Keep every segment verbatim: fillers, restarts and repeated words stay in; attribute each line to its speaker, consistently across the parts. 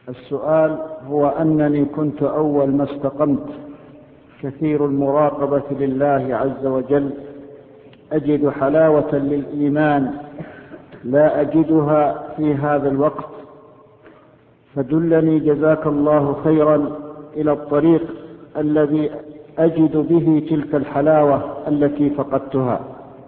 Speaker 1: السؤال هو أنني كنت أول ما استقمت كثير المراقبة لله عز وجل أجد حلاوة للإيمان لا أجدها في هذا الوقت، فدلني جزاك الله خيرا إلى الطريق الذي أجد به تلك الحلاوة التي فقدتها.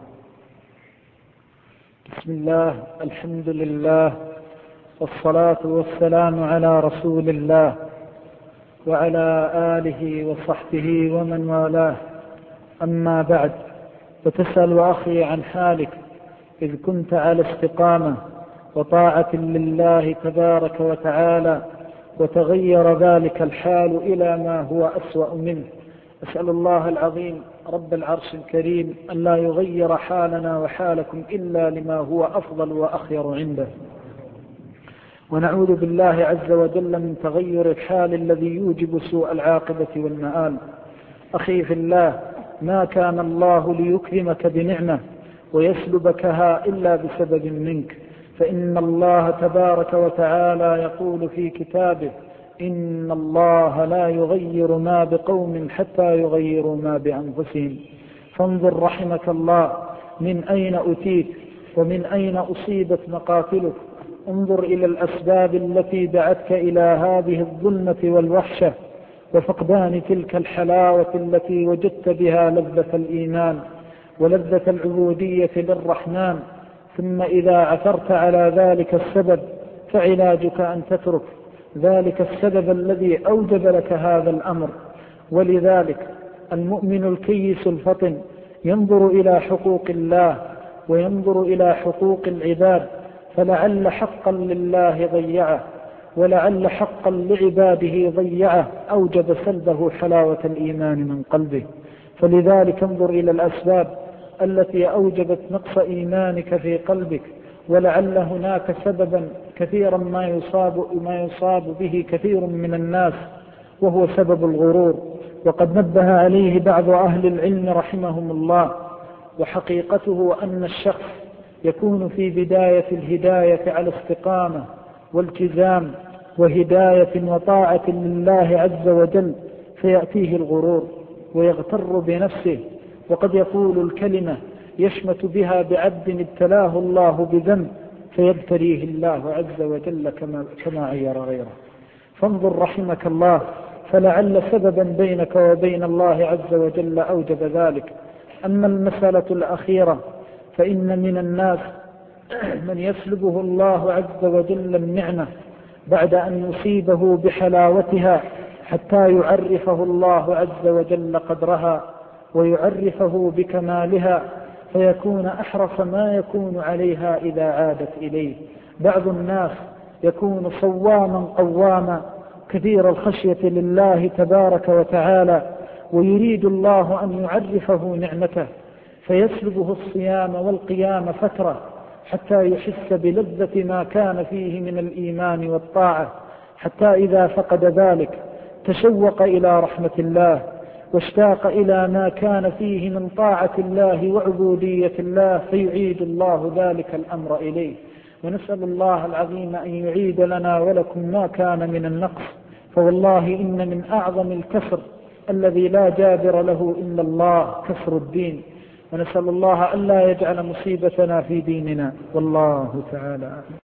Speaker 2: بسم الله، الحمد لله، والصلاة والسلام على رسول الله وعلى آله وصحبه ومن والاه. أما بعد، فتسأل أخي عن حالك إذ كنت على استقامة وطاعة لله تبارك وتعالى وتغير ذلك الحال إلى ما هو أسوأ منه. أسأل الله العظيم رب العرش الكريم أن لا يغير حالنا وحالكم إلا لما هو أفضل وأخير عنده، ونعوذ بالله عز وجل من تغير الحال الذي يوجب سوء العاقبة والمآل. أخي في الله، ما كان الله ليكرمك بنعمة ويسلبكها إلا بسبب منك، فإن الله تبارك وتعالى يقول في كتابه: إن الله لا يغير ما بقوم حتى يغيروا ما بأنفسهم. فانظر رحمك الله من أين أتيت ومن أين أصيبت مقاتلك. انظر إلى الأسباب التي دعتك إلى هذه الظلمة والوحشة وفقدان تلك الحلاوة التي وجدت بها لذة الإيمان ولذة العبودية للرحمن. ثم إذا عثرت على ذلك السبب فعلاجك أن تترك ذلك السبب الذي أوجب لك هذا الأمر. ولذلك المؤمن الكيس الفطن ينظر إلى حقوق الله وينظر إلى حقوق العباد، فلعل حقا لله ضيعه ولعل حقا لعباده ضيعه أوجب سلبه حلاوة الإيمان من قلبه. فلذلك انظر إلى الأسباب التي أوجبت نقص إيمانك في قلبك، ولعل هناك سببا كثيرا ما يصاب, ما يصاب به كثير من الناس، وهو سبب الغرور، وقد نبه عليه بعض أهل العلم رحمهم الله. وحقيقته أن الشخص يكون في بداية الهداية على استقامة والتزام وهداية وطاعة لله عز وجل، فيأتيه الغرور ويغتر بنفسه، وقد يقول الكلمة يشمت بها بعبد ابتلاه الله بذنب فيبتليه الله عز وجل كما, كما عير غيره. فانظر رحمك الله، فلعل سببا بينك وبين الله عز وجل أوجب ذلك. أما المسألة الأخيرة فإن من الناس من يسلبه الله عز وجل النعمة بعد أن يصيبه بحلاوتها حتى يعرفه الله عز وجل قدرها ويعرفه بكمالها، فيكون أحرص ما يكون عليها إذا عادت إليه. بعض الناس يكون صواما قواما كثير الخشية لله تبارك وتعالى، ويريد الله أن يعرفه نعمته فيسلبه الصيام والقيام فترة حتى يحس بلذة ما كان فيه من الإيمان والطاعة، حتى إذا فقد ذلك تشوق إلى رحمة الله واشتاق إلى ما كان فيه من طاعة الله وعبودية الله، فيعيد الله ذلك الأمر إليه. ونسأل الله العظيم أن يعيد لنا ولكم ما كان من النقص، فوالله إن من أعظم الكسر الذي لا جابر له إلا الله كسر الدين. ونسأل الله ألا يجعل مصيبتنا في ديننا، والله تعالى أعلم.